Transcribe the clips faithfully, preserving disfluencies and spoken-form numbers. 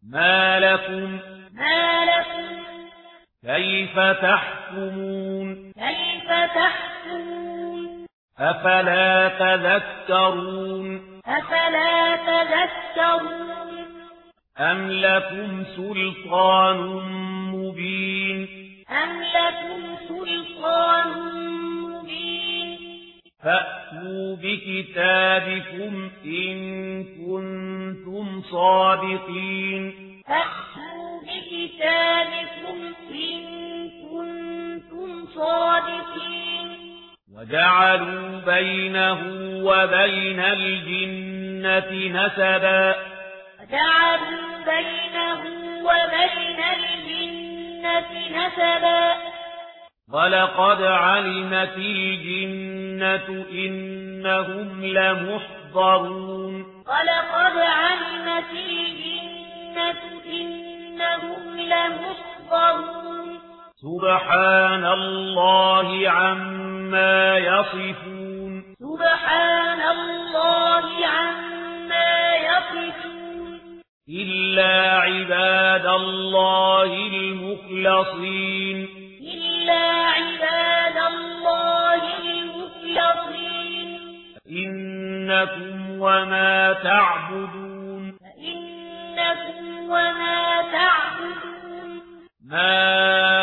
ما لكم ما لكم كيف تحكمون كيف تحكمون أفلا تذكرون أفلا تذكرون أم لكم سلطان مبين أم لكم سلطان مبين فأتوا بكتابكم إن كنتم صادقين فأتوا بكتابكم إن كنتم صادقين وجعلوا بينه وبين الجنة نسبا وجعلوا بينه وبين الجنة نسبا ولقد علمت الجنة إنهم لمحضرون ولقد علمت الجنة إنهم لمحضرون سبحان الله عما يصفون سبحان الله عما يصفون إلا عباد الله المخلصين إلا عباد الله المخلصين إنكم وما تعبدون فإنكم وما تعبدون ما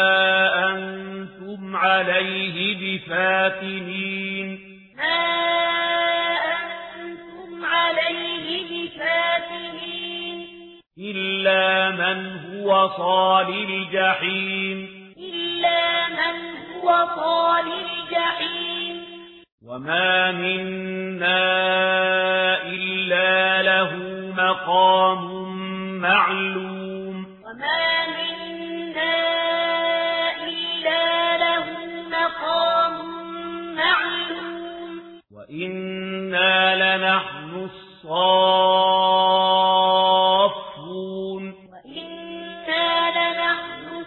أنتم عليه بفاتنين ما أنتم عليه بفاتنين إلا من هو صال الجحيم إلا من هو صال الجحيم وما منا إلا له مقام معلوم وما منا إلا له مقام معلوم وإنا لنحن الصافون وإنا لنحن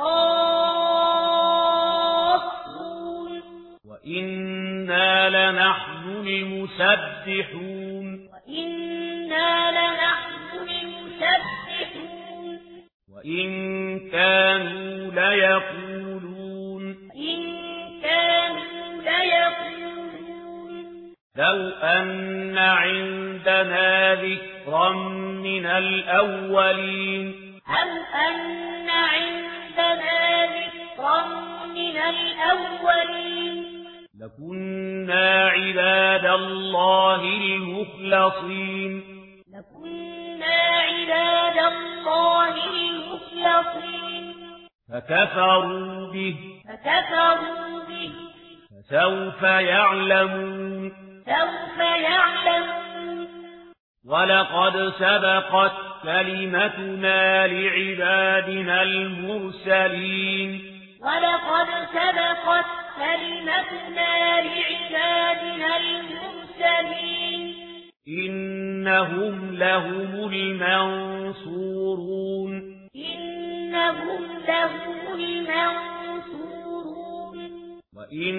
الصافون وإنا لنحن المسبحون وإنا لنحن المسبحون وإن كانوا ليقولون وإن كانوا ليقولون لو أن عندنا ذكرا من الأولين أو أن عندنا ذكرا من الأولين لكنا عباد الله المخلصين لكنا عباد الله المخلصين فكفروا به فكفروا به فسوف يعلمون سوف يعلمون ولقد سبقت كلمتنا لعبادنا المرسلين ولقد سبقت كلمتنا لعبادنا المرسلين إنهم لهم المنصورون إنهم لهم المنصورون وإن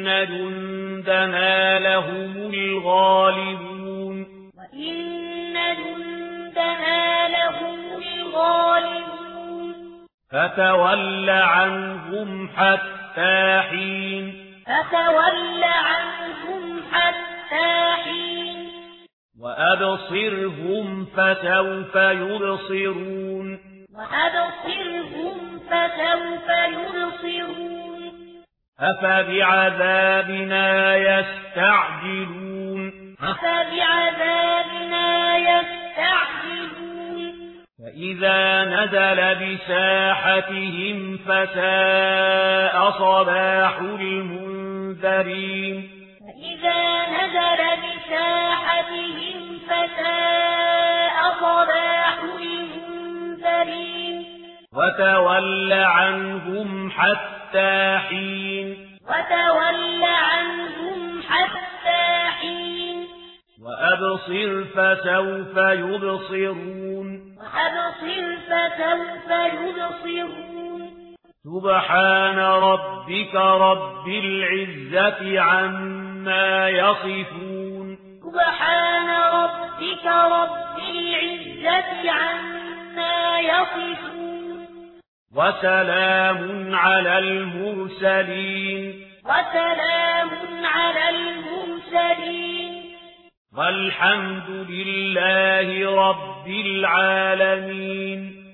جندنا لهم الغالبون وإن جندنا لهم الغالبون فتول عنهم حتى حين فتول عنهم حتى حين وأبصرهم فسوف يبصرون وأبصرهم فسوف يبصرون أفبعذابنا يستعجلون أفبعذابنا يستعجلون فإذا نزل بساحتهم فساء صباح المنذرين فإذا نزل بساحتهم فساء صباح المنذرين وتول عنهم حتى حين وتول عنهم حتى حين وأبصر فسوف يبصرون وأبصر فسوف يبصرون سبحان ربك رب العزة عما يصفون سبحان ربك رب العزة عما يصفون وسلام على المرسلين وسلام على المرسلين والحمد لله رب العالمين.